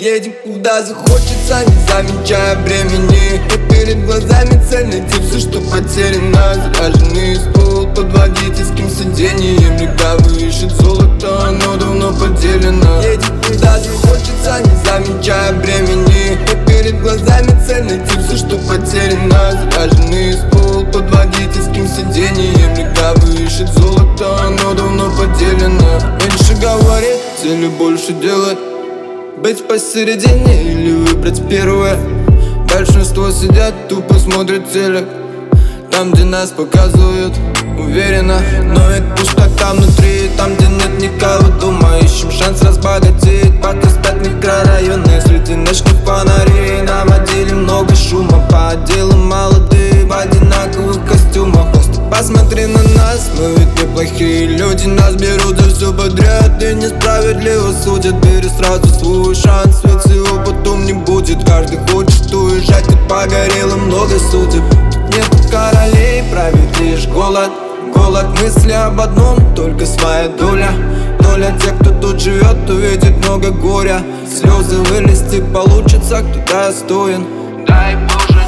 Едем куда захочется, не замечая времени. И перед глазами цель найти все, что потеряно. Заряженный ствол под водительским сиденьем. Легавый ищет золото, оно давно поделено. Едем куда захочется, не замечая времени. И перед глазами цель найти все, что потеряно. Заряженный ствол под водительским сиденьем. Легавый ищет золото, оно давно поделено. Меньше говорит, цели больше делать. Быть посередине или выбрать первое. Большинство сидят, тупо смотрят телек. Там, где нас показывают, уверенно. Но это пустота внутри, там, где нет никого дома. Ищем шанс разбогатеть, пока спят микрорайоны. Среди ночных фонарей наводили много шума. По отделам молодые в одинаковых костюмах. Просто посмотри на нас, мы ведь неплохие люди. Нас берут за все подряд и несправедливо судят. Бери сразу свой шанс, ведь его потом не будет. Каждый хочет уезжать, и погорело много судеб. Нету королей, правит лишь голод. Голод мысли об одном, только своя доля. Доля тех, кто тут живет, увидит много горя. Слезы вылезти получится, кто достоин. Дай Боже.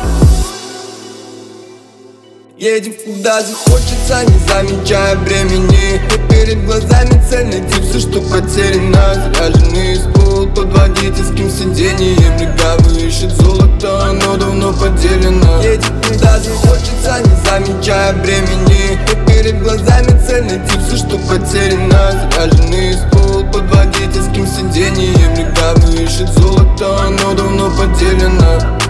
Едем куда захочется, не замечая времени. И перед глазами цель найти все, что потеряно. Заряженный ствол под водительским сиденьем. Легавый ищет золото, оно давно поделено. Едем куда захочется, не замечая времени. И перед глазами цель найти все, что потеряно. Заряженный ствол под водительским сиденьем. Легавый ищет золото, оно давно поделено.